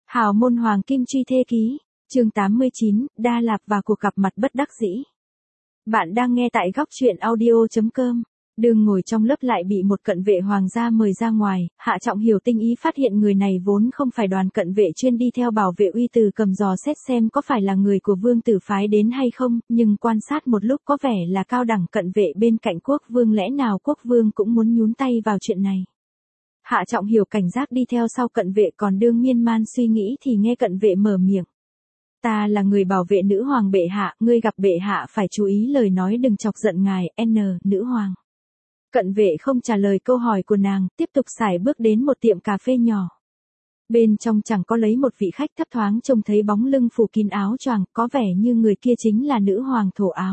Hào môn Hoàng Kim Truy Thê Ký, chương 89, Đa Lạp và cuộc gặp mặt bất đắc dĩ. Bạn đang nghe tại góc truyện audio.com. Đường ngồi trong lớp lại bị một cận vệ hoàng gia mời ra ngoài, Hạ Trọng Hiểu tinh ý phát hiện người này vốn không phải đoàn cận vệ chuyên đi theo bảo vệ Uy Từ Cầm dò xét xem có phải là người của vương tử phái đến hay không, nhưng quan sát một lúc có vẻ là cao đẳng cận vệ bên cạnh quốc vương, lẽ nào quốc vương cũng muốn nhúng tay vào chuyện này. Hạ Trọng Hiểu cảnh giác đi theo sau cận vệ, còn đương miên man suy nghĩ thì nghe cận vệ mở miệng. Ta là người bảo vệ nữ hoàng bệ hạ, ngươi gặp bệ hạ phải chú ý lời nói, đừng chọc giận ngài, nữ hoàng. Cận vệ không trả lời câu hỏi của nàng, tiếp tục sải bước đến một tiệm cà phê nhỏ. Bên trong chẳng có lấy một vị khách, thấp thoáng trông thấy bóng lưng phủ kín áo choàng, có vẻ như người kia chính là nữ hoàng thổ áo.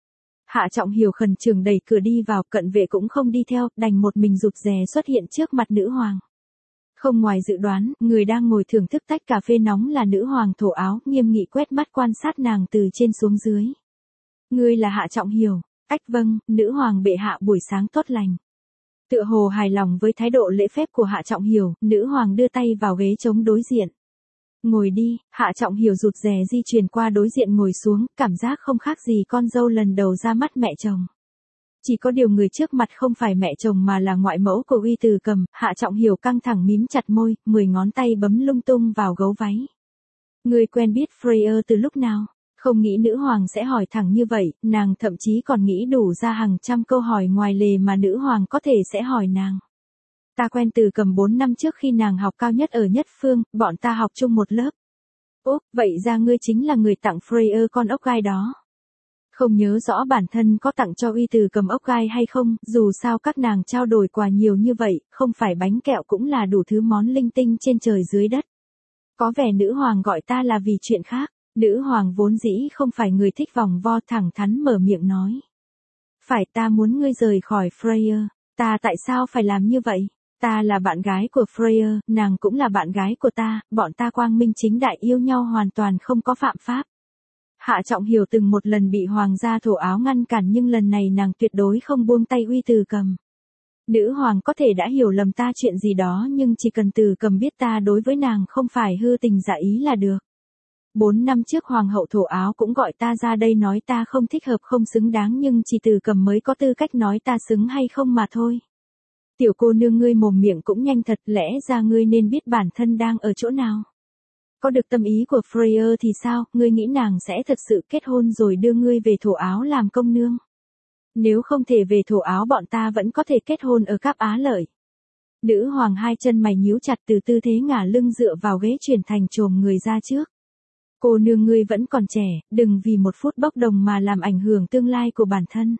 Hạ Trọng Hiểu khẩn trương đẩy cửa đi vào, cận vệ cũng không đi theo, đành một mình rụt rè xuất hiện trước mặt nữ hoàng. Không ngoài dự đoán, người đang ngồi thưởng thức tách cà phê nóng là nữ hoàng thổ áo, nghiêm nghị quét mắt quan sát nàng từ trên xuống dưới. Ngươi là Hạ Trọng Hiểu? Ách vâng, nữ hoàng bệ hạ buổi sáng tốt lành. Tựa hồ hài lòng với thái độ lễ phép của Hạ Trọng Hiểu, nữ hoàng đưa tay vào ghế trống đối diện. Ngồi đi. Hạ Trọng Hiểu rụt rè di chuyển qua đối diện ngồi xuống, cảm giác không khác gì con dâu lần đầu ra mắt mẹ chồng. Chỉ có điều người trước mặt không phải mẹ chồng mà là ngoại mẫu của Uy Từ Cầm. Hạ Trọng Hiểu căng thẳng mím chặt môi, 10 ngón tay bấm lung tung vào gấu váy. Người quen biết Freya từ lúc nào? Không nghĩ nữ hoàng sẽ hỏi thẳng như vậy, nàng thậm chí còn nghĩ đủ ra hàng trăm câu hỏi ngoài lề mà nữ hoàng có thể sẽ hỏi nàng. Ta quen Từ Cầm 4 năm trước khi nàng học cao nhất ở Nhất Phương, bọn ta học chung một lớp. Úp, vậy ra ngươi chính là người tặng Freya con ốc gai đó. Không nhớ rõ bản thân có tặng cho Uy Từ Cầm ốc gai hay không, dù sao các nàng trao đổi quà nhiều như vậy, không phải bánh kẹo cũng là đủ thứ món linh tinh trên trời dưới đất. Có vẻ nữ hoàng gọi ta là vì chuyện khác. Nữ hoàng vốn dĩ không phải người thích vòng vo, thẳng thắn mở miệng nói. Phải, ta muốn ngươi rời khỏi Freya. Ta tại sao phải làm như vậy? Ta là bạn gái của Freya, nàng cũng là bạn gái của ta, bọn ta quang minh chính đại yêu nhau hoàn toàn không có phạm pháp. Hạ Trọng Hiểu từng một lần bị hoàng gia thổ áo ngăn cản, nhưng lần này nàng tuyệt đối không buông tay Uy Từ Cầm. Nữ hoàng có thể đã hiểu lầm ta chuyện gì đó, nhưng chỉ cần Từ Cầm biết ta đối với nàng không phải hư tình giả ý là được. 4 năm trước hoàng hậu thổ áo cũng gọi ta ra đây nói ta không thích hợp, không xứng đáng, nhưng chỉ Từ Cầm mới có tư cách nói ta xứng hay không mà thôi. Tiểu cô nương, ngươi mồm miệng cũng nhanh thật, lẽ ra ngươi nên biết bản thân đang ở chỗ nào. Có được tâm ý của Freya thì sao, ngươi nghĩ nàng sẽ thật sự kết hôn rồi đưa ngươi về thổ áo làm công nương? Nếu không thể về thổ áo, bọn ta vẫn có thể kết hôn ở Cáp Á Lợi. Nữ hoàng hai chân mày nhíu chặt, từ tư thế ngả lưng dựa vào ghế chuyển thành chồm người ra trước. Cô nương, ngươi vẫn còn trẻ, đừng vì một phút bốc đồng mà làm ảnh hưởng tương lai của bản thân.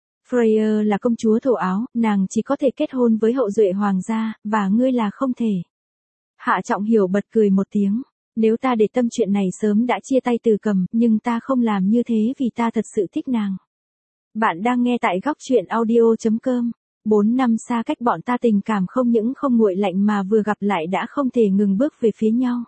Freya là công chúa thổ áo, nàng chỉ có thể kết hôn với hậu duệ hoàng gia, và ngươi là không thể. Hạ Trọng Hiểu bật cười một tiếng. Nếu ta để tâm chuyện này sớm đã chia tay Từ Cầm, nhưng ta không làm như thế vì ta thật sự thích nàng. Bạn đang nghe tại góc truyện audio.com. 4 năm xa cách, bọn ta tình cảm không những không nguội lạnh mà vừa gặp lại đã không thể ngừng bước về phía nhau.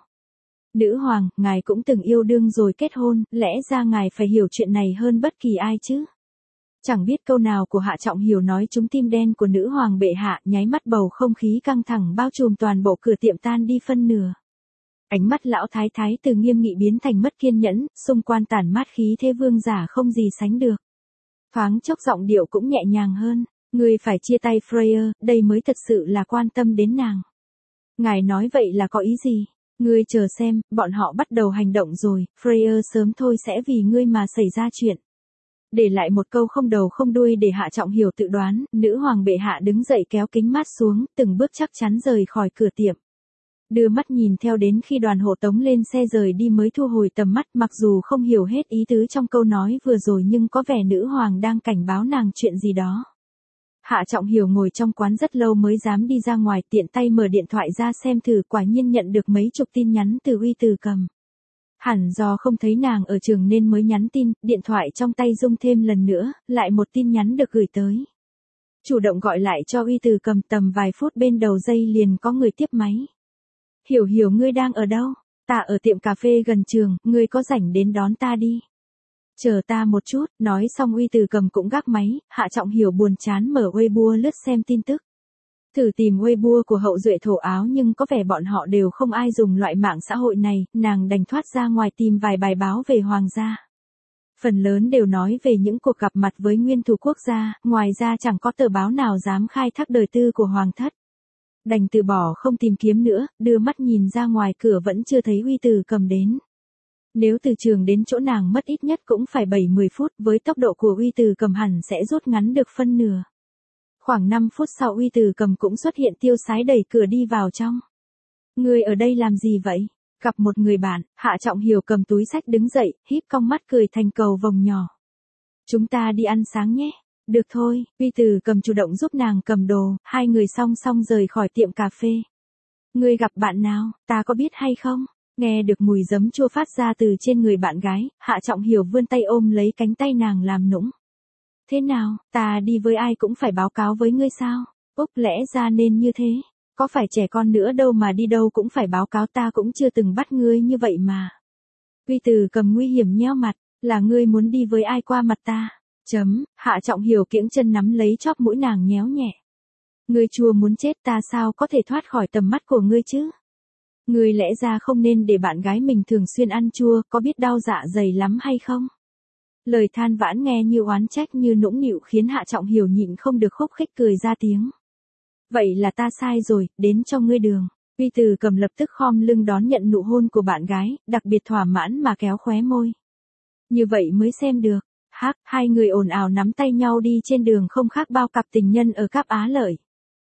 Nữ hoàng, ngài cũng từng yêu đương rồi kết hôn, lẽ ra ngài phải hiểu chuyện này hơn bất kỳ ai chứ. Chẳng biết câu nào của Hạ Trọng Hiểu nói trúng tim đen của nữ hoàng bệ hạ, nháy mắt bầu không khí căng thẳng bao trùm toàn bộ cửa tiệm tan đi phân nửa. Ánh mắt lão thái thái từ nghiêm nghị biến thành mất kiên nhẫn, xung quanh tản mát khí thế vương giả không gì sánh được. Thoáng chốc giọng điệu cũng nhẹ nhàng hơn, ngươi phải chia tay Freya, đây mới thật sự là quan tâm đến nàng. Ngài nói vậy là có ý gì? Ngươi chờ xem, bọn họ bắt đầu hành động rồi, Freya sớm thôi sẽ vì ngươi mà xảy ra chuyện. Để lại một câu không đầu không đuôi để Hạ Trọng Hiểu tự đoán, nữ hoàng bệ hạ đứng dậy kéo kính mát xuống, từng bước chắc chắn rời khỏi cửa tiệm. Đưa mắt nhìn theo đến khi đoàn hộ tống lên xe rời đi mới thu hồi tầm mắt, mặc dù không hiểu hết ý tứ trong câu nói vừa rồi nhưng có vẻ nữ hoàng đang cảnh báo nàng chuyện gì đó. Hạ Trọng Hiểu ngồi trong quán rất lâu mới dám đi ra ngoài, tiện tay mở điện thoại ra xem thử, quả nhiên nhận được mấy chục tin nhắn từ Uy Từ Cầm. Hẳn do không thấy nàng ở trường nên mới nhắn tin, điện thoại trong tay rung thêm lần nữa, lại một tin nhắn được gửi tới. Chủ động gọi lại cho Uy Từ Cầm, tầm vài phút bên đầu dây liền có người tiếp máy. Hiểu Hiểu, ngươi đang ở đâu? Ta ở tiệm cà phê gần trường, ngươi có rảnh đến đón ta đi. Chờ ta một chút, nói xong Uy Từ Cầm cũng gác máy, Hạ Trọng Hiểu buồn chán mở Weibo lướt xem tin tức. Thử tìm Weibo của hậu duệ thổ Áo nhưng có vẻ bọn họ đều không ai dùng loại mạng xã hội này, nàng đành thoát ra ngoài tìm vài bài báo về hoàng gia. Phần lớn đều nói về những cuộc gặp mặt với nguyên thủ quốc gia, ngoài ra chẳng có tờ báo nào dám khai thác đời tư của hoàng thất. Đành từ bỏ không tìm kiếm nữa, đưa mắt nhìn ra ngoài cửa vẫn chưa thấy Uy Từ Cầm đến. Nếu từ trường đến chỗ nàng mất ít nhất cũng phải 7-10 phút, với tốc độ của Uy Từ Cầm hẳn sẽ rút ngắn được phân nửa. Khoảng 5 phút sau Uy Từ Cầm cũng xuất hiện tiêu sái đẩy cửa đi vào trong. Ngươi ở đây làm gì vậy? Gặp một người bạn, Hạ Trọng Hiểu cầm túi sách đứng dậy, híp cong mắt cười thành cầu vồng nhỏ. Chúng ta đi ăn sáng nhé. Được thôi, Uy Từ Cầm chủ động giúp nàng cầm đồ, hai người song song rời khỏi tiệm cà phê. Ngươi gặp bạn nào, ta có biết hay không? Nghe được mùi giấm chua phát ra từ trên người bạn gái, Hạ Trọng Hiểu vươn tay ôm lấy cánh tay nàng làm nũng. Thế nào, ta đi với ai cũng phải báo cáo với ngươi sao? Úc lẽ ra nên như thế. Có phải trẻ con nữa đâu mà đi đâu cũng phải báo cáo, ta cũng chưa từng bắt ngươi như vậy mà. Uy Từ Cầm nguy hiểm nheo mặt, là ngươi muốn đi với ai qua mặt ta? Hạ Trọng Hiểu kiễng chân nắm lấy chóp mũi nàng nhéo nhẹ. Ngươi chua muốn chết, ta sao có thể thoát khỏi tầm mắt của ngươi chứ? Ngươi lẽ ra không nên để bạn gái mình thường xuyên ăn chua, có biết đau dạ dày lắm hay không? Lời than vãn nghe như oán trách như nũng nịu khiến Hạ Trọng Hiểu nhịn không được khúc khích cười ra tiếng. Vậy là ta sai rồi, đến cho ngươi đường. Uy Từ Cầm lập tức khom lưng đón nhận nụ hôn của bạn gái, đặc biệt thỏa mãn mà kéo khóe môi. Như vậy mới xem được. Hai người ồn ào nắm tay nhau đi trên đường không khác bao cặp tình nhân ở Cáp Á Lợi.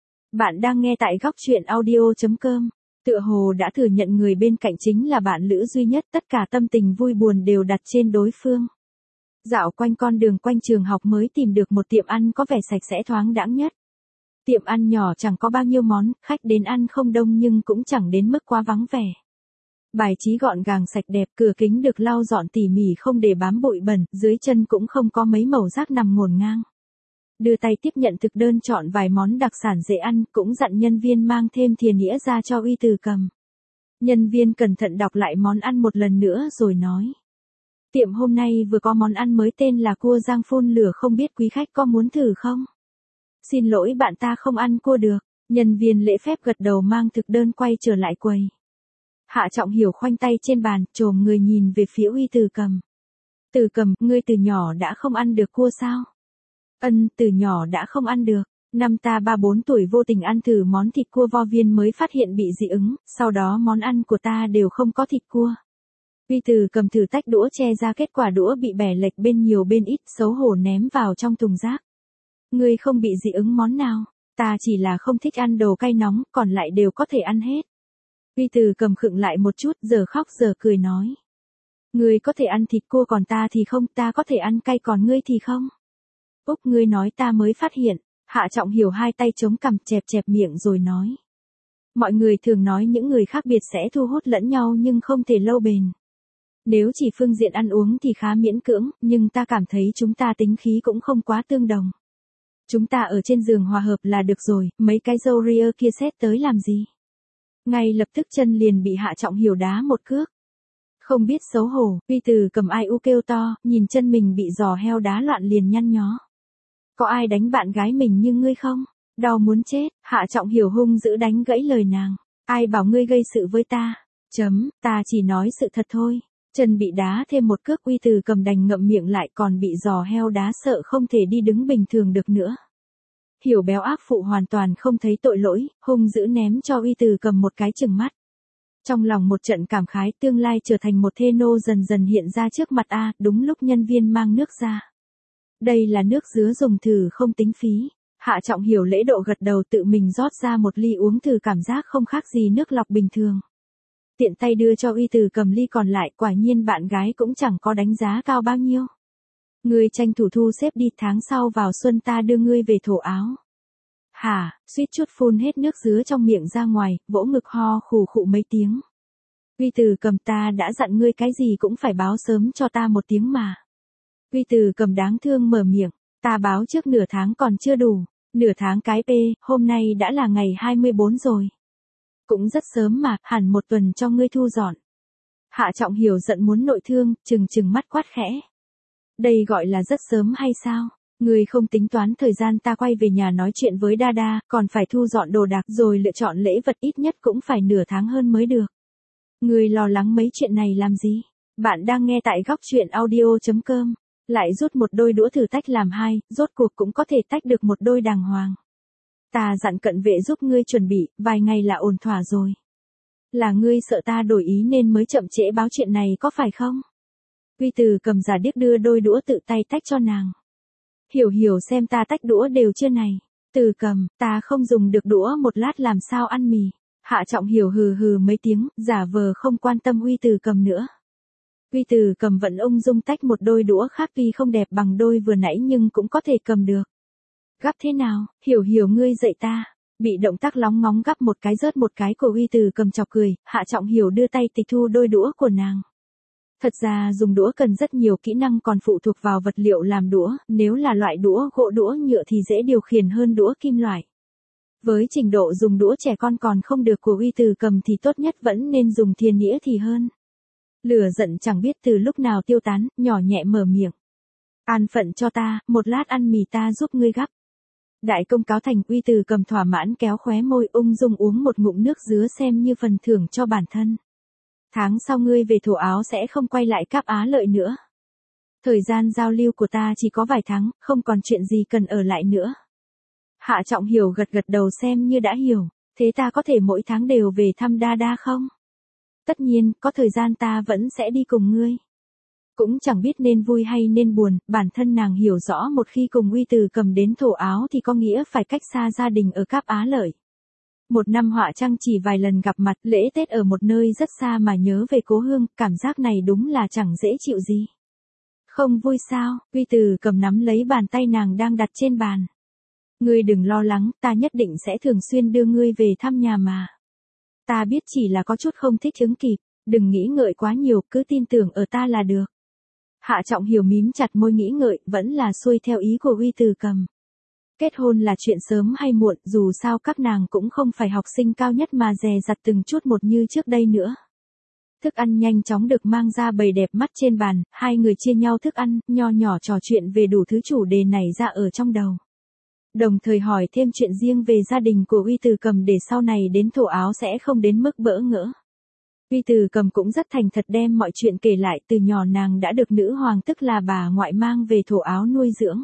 Bạn đang nghe tại góc truyện audio.com. Tựa hồ đã thừa nhận người bên cạnh chính là bạn lữ duy nhất, tất cả tâm tình vui buồn đều đặt trên đối phương. Dạo quanh con đường quanh trường học mới tìm được một tiệm ăn có vẻ sạch sẽ thoáng đãng nhất. Tiệm ăn nhỏ chẳng có bao nhiêu món, khách đến ăn không đông nhưng cũng chẳng đến mức quá vắng vẻ. Bài trí gọn gàng sạch đẹp, cửa kính được lau dọn tỉ mỉ không để bám bụi bẩn, dưới chân cũng không có mấy mẩu rác nằm ngổn ngang. Đưa tay tiếp nhận thực đơn chọn vài món đặc sản dễ ăn, cũng dặn nhân viên mang thêm thìa nĩa ra cho Uy Từ Cầm. Nhân viên cẩn thận đọc lại món ăn một lần nữa rồi nói. Tiệm hôm nay vừa có món ăn mới tên là cua rang phun lửa, không biết quý khách có muốn thử không? Xin lỗi bạn, ta không ăn cua được. Nhân viên lễ phép gật đầu mang thực đơn quay trở lại quầy. Hạ Trọng Hiểu khoanh tay trên bàn, chồm người nhìn về phía Uy Từ Cầm. Từ Cầm, ngươi từ nhỏ đã không ăn được cua sao? Từ nhỏ đã không ăn được. Năm ta 3-4 tuổi vô tình ăn thử món thịt cua vo viên mới phát hiện bị dị ứng, sau đó món ăn của ta đều không có thịt cua. Uy Từ Cầm thử tách đũa che ra, kết quả đũa bị bẻ lệch bên nhiều bên ít, xấu hổ ném vào trong thùng rác. Ngươi không bị dị ứng món nào, ta chỉ là không thích ăn đồ cay nóng, còn lại đều có thể ăn hết. Uy Từ Cầm khựng lại một chút, giờ khóc giờ cười nói. Ngươi có thể ăn thịt cua còn ta thì không, ta có thể ăn cay còn ngươi thì không. Úc, ngươi nói ta mới phát hiện. Hạ Trọng Hiểu hai tay chống cằm chẹp chẹp miệng rồi nói. Mọi người thường nói những người khác biệt sẽ thu hút lẫn nhau nhưng không thể lâu bền. Nếu chỉ phương diện ăn uống thì khá miễn cưỡng, nhưng ta cảm thấy chúng ta tính khí cũng không quá tương đồng. Chúng ta ở trên giường hòa hợp là được rồi, mấy cái râu ria kia xét tới làm gì? Ngay lập tức chân liền bị Hạ Trọng Hiểu đá một cước. Không biết xấu hổ, Uy Từ Cầm ai u kêu to, nhìn chân mình bị giò heo đá loạn liền nhăn nhó. Có ai đánh bạn gái mình như ngươi không? Đau muốn chết. Hạ Trọng Hiểu hung dữ đánh gãy lời nàng. Ai bảo ngươi gây sự với ta? Ta chỉ nói sự thật thôi. Chân bị đá thêm một cước, Uy Từ Cầm đành ngậm miệng lại, còn bị giò heo đá sợ không thể đi đứng bình thường được nữa. Hiểu béo ác phụ hoàn toàn không thấy tội lỗi, hung dữ ném cho Uy Từ Cầm một cái chừng mắt. Trong lòng một trận cảm khái, tương lai trở thành một thê nô dần dần hiện ra trước mặt đúng lúc nhân viên mang nước ra. Đây là nước dứa dùng thử không tính phí. Hạ Trọng Hiểu lễ độ gật đầu, tự mình rót ra một ly uống thử, cảm giác không khác gì nước lọc bình thường. Tiện tay đưa cho Uy Từ Cầm ly còn lại, quả nhiên bạn gái cũng chẳng có đánh giá cao bao nhiêu. Ngươi tranh thủ thu xếp đi, tháng sau vào xuân ta đưa ngươi về thổ Áo. Hả, suýt chút phun hết nước dứa trong miệng ra ngoài, vỗ ngực ho khù khụ mấy tiếng. Uy Từ Cầm, ta đã dặn ngươi cái gì cũng phải báo sớm cho ta một tiếng mà. Uy Từ Cầm đáng thương mở miệng, ta báo trước nửa tháng còn chưa đủ, nửa tháng cái p, hôm nay đã là ngày 24 rồi. Cũng rất sớm mà, hẳn một tuần cho ngươi thu dọn. Hạ Trọng Hiểu giận muốn nội thương, trừng mắt quát khẽ. Đây gọi là rất sớm hay sao? Ngươi không tính toán thời gian ta quay về nhà nói chuyện với Dada, còn phải thu dọn đồ đạc rồi lựa chọn lễ vật ít nhất cũng phải nửa tháng hơn mới được. Ngươi lo lắng mấy chuyện này làm gì? Bạn đang nghe tại góc chuyện audio.com. Lại rút một đôi đũa thử tách làm hai, rốt cuộc cũng có thể tách được một đôi đàng hoàng. Ta dặn cận vệ giúp ngươi chuẩn bị, vài ngày là ổn thỏa rồi. Là ngươi sợ ta đổi ý nên mới chậm trễ báo chuyện này có phải không? Uy Từ cầm giả điếc đưa đôi đũa tự tay tách cho nàng. Hiểu hiểu xem ta tách đũa đều chưa này. Từ cầm, ta không dùng được đũa một lát làm sao ăn mì. Hạ Trọng Hiểu hừ hừ mấy tiếng, giả vờ không quan tâm Uy Từ cầm nữa. Uy Từ cầm vẫn ung dung tách một đôi đũa khác tuy không đẹp bằng đôi vừa nãy nhưng cũng có thể cầm được. Gắp thế nào, hiểu hiểu ngươi dạy ta. Bị động tác lóng ngóng gắp một cái rớt một cái của Uy Từ cầm chọc cười, Hạ Trọng Hiểu đưa tay tịch thu đôi đũa của nàng. Thật ra dùng đũa cần rất nhiều kỹ năng còn phụ thuộc vào vật liệu làm đũa, nếu là loại đũa gỗ đũa nhựa thì dễ điều khiển hơn đũa kim loại. Với trình độ dùng đũa trẻ con còn không được của Uy Từ cầm thì tốt nhất vẫn nên dùng thìa nĩa thì hơn. Lửa giận chẳng biết từ lúc nào tiêu tán, nhỏ nhẹ mở miệng. An phận cho ta, một lát ăn mì ta giúp ngươi gắp. Đại công cáo thành. Uy Từ cầm thỏa mãn kéo khóe môi ung dung uống một ngụm nước dứa xem như phần thưởng cho bản thân. Tháng sau ngươi về Thổ Áo sẽ không quay lại Cáp Á Lợi nữa. Thời gian giao lưu của ta chỉ có vài tháng, không còn chuyện gì cần ở lại nữa. Hạ Trọng Hiểu gật gật đầu xem như đã hiểu, thế ta có thể mỗi tháng đều về thăm Dada không? Tất nhiên, có thời gian ta vẫn sẽ đi cùng ngươi. Cũng chẳng biết nên vui hay nên buồn, bản thân nàng hiểu rõ một khi cùng Uy Từ cầm đến Thổ Áo thì có nghĩa phải cách xa gia đình ở Cáp Á Lợi. Một năm họa trăng chỉ vài lần gặp mặt, lễ Tết ở một nơi rất xa mà nhớ về cố hương, cảm giác này đúng là chẳng dễ chịu gì. Không vui sao? Uy Từ cầm nắm lấy bàn tay nàng đang đặt trên bàn. Ngươi đừng lo lắng, ta nhất định sẽ thường xuyên đưa ngươi về thăm nhà mà. Ta biết chỉ là có chút không thích ứng kịp, đừng nghĩ ngợi quá nhiều, cứ tin tưởng ở ta là được. Hạ Trọng Hiểu mím chặt môi nghĩ ngợi, vẫn là xuôi theo ý của Uy Từ cầm. Kết hôn là chuyện sớm hay muộn, dù sao các nàng cũng không phải học sinh cao nhất mà dè dặt từng chút một như trước đây nữa. Thức ăn nhanh chóng được mang ra bày đẹp mắt trên bàn, hai người chia nhau thức ăn, nho nhỏ trò chuyện về đủ thứ chủ đề này ra ở trong đầu. Đồng thời hỏi thêm chuyện riêng về gia đình của Uy Từ cầm để sau này đến Thổ Áo sẽ không đến mức bỡ ngỡ. Uy Từ cầm cũng rất thành thật đem mọi chuyện kể lại, từ nhỏ nàng đã được nữ hoàng tức là bà ngoại mang về Thổ Áo nuôi dưỡng.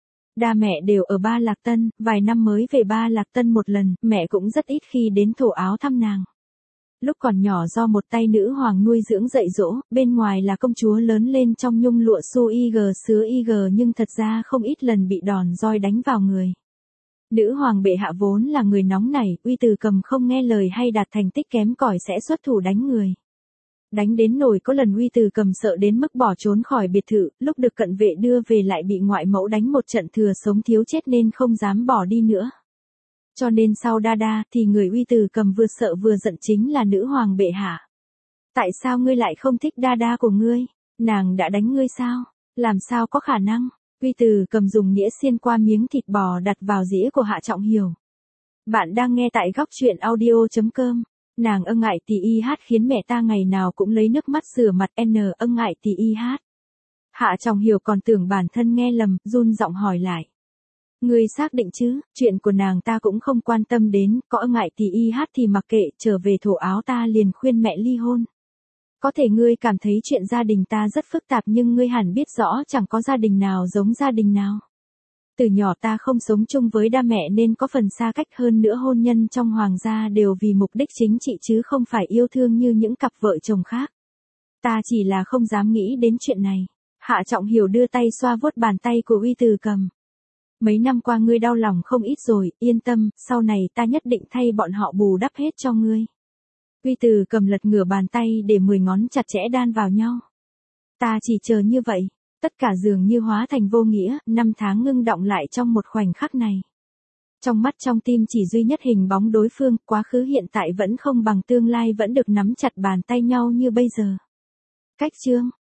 Đa mẹ đều ở Ba Lạc Tân, vài năm mới về Ba Lạc Tân một lần, mẹ cũng rất ít khi đến Thổ Áo thăm nàng. Lúc còn nhỏ do một tay nữ hoàng nuôi dưỡng dạy dỗ, bên ngoài là công chúa lớn lên trong nhung lụa su IG sứa IG nhưng thật ra không ít lần bị đòn roi đánh vào người. Nữ hoàng bệ hạ vốn là người nóng nảy, Uy Từ cầm không nghe lời hay đạt thành tích kém cỏi sẽ xuất thủ đánh người. Đánh đến nổi có lần Uy Từ cầm sợ đến mức bỏ trốn khỏi biệt thự, lúc được cận vệ đưa về lại bị ngoại mẫu đánh một trận thừa sống thiếu chết nên không dám bỏ đi nữa. Cho nên sau Dada thì người Uy Từ cầm vừa sợ vừa giận chính là nữ hoàng bệ hạ. Tại sao ngươi lại không thích Dada của ngươi? Nàng đã đánh ngươi sao? Làm sao có khả năng? Uy Từ cầm dùng nĩa xiên qua miếng thịt bò đặt vào dĩa của Hạ Trọng Hiểu. Bạn đang nghe tại góc chuyện audio.com. Nàng ân ngại tì y hát khiến mẹ ta ngày nào cũng lấy nước mắt rửa mặt ân ngại tì y hát. Hạ Trọng Hiểu còn tưởng bản thân nghe lầm, run giọng hỏi lại. Ngươi xác định chứ, chuyện của nàng ta cũng không quan tâm đến, có ân ngại tì y hát thì mặc kệ, trở về Thổ Áo ta liền khuyên mẹ ly hôn. Có thể ngươi cảm thấy chuyện gia đình ta rất phức tạp nhưng ngươi hẳn biết rõ chẳng có gia đình nào giống gia đình nào. Từ nhỏ ta không sống chung với đa mẹ nên có phần xa cách hơn nữa hôn nhân trong hoàng gia đều vì mục đích chính trị chứ không phải yêu thương như những cặp vợ chồng khác. Ta chỉ là không dám nghĩ đến chuyện này. Hạ Trọng Hiểu đưa tay xoa vuốt bàn tay của Uy Từ cầm. Mấy năm qua ngươi đau lòng không ít rồi, yên tâm, sau này ta nhất định thay bọn họ bù đắp hết cho ngươi. Uy Từ cầm lật ngửa bàn tay để 10 ngón chặt chẽ đan vào nhau. Ta chỉ chờ như vậy. Tất cả dường như hóa thành vô nghĩa, 5 tháng ngưng đọng lại trong một khoảnh khắc này. Trong mắt trong tim chỉ duy nhất hình bóng đối phương, quá khứ hiện tại vẫn không bằng tương lai vẫn được nắm chặt bàn tay nhau như bây giờ. Cách chương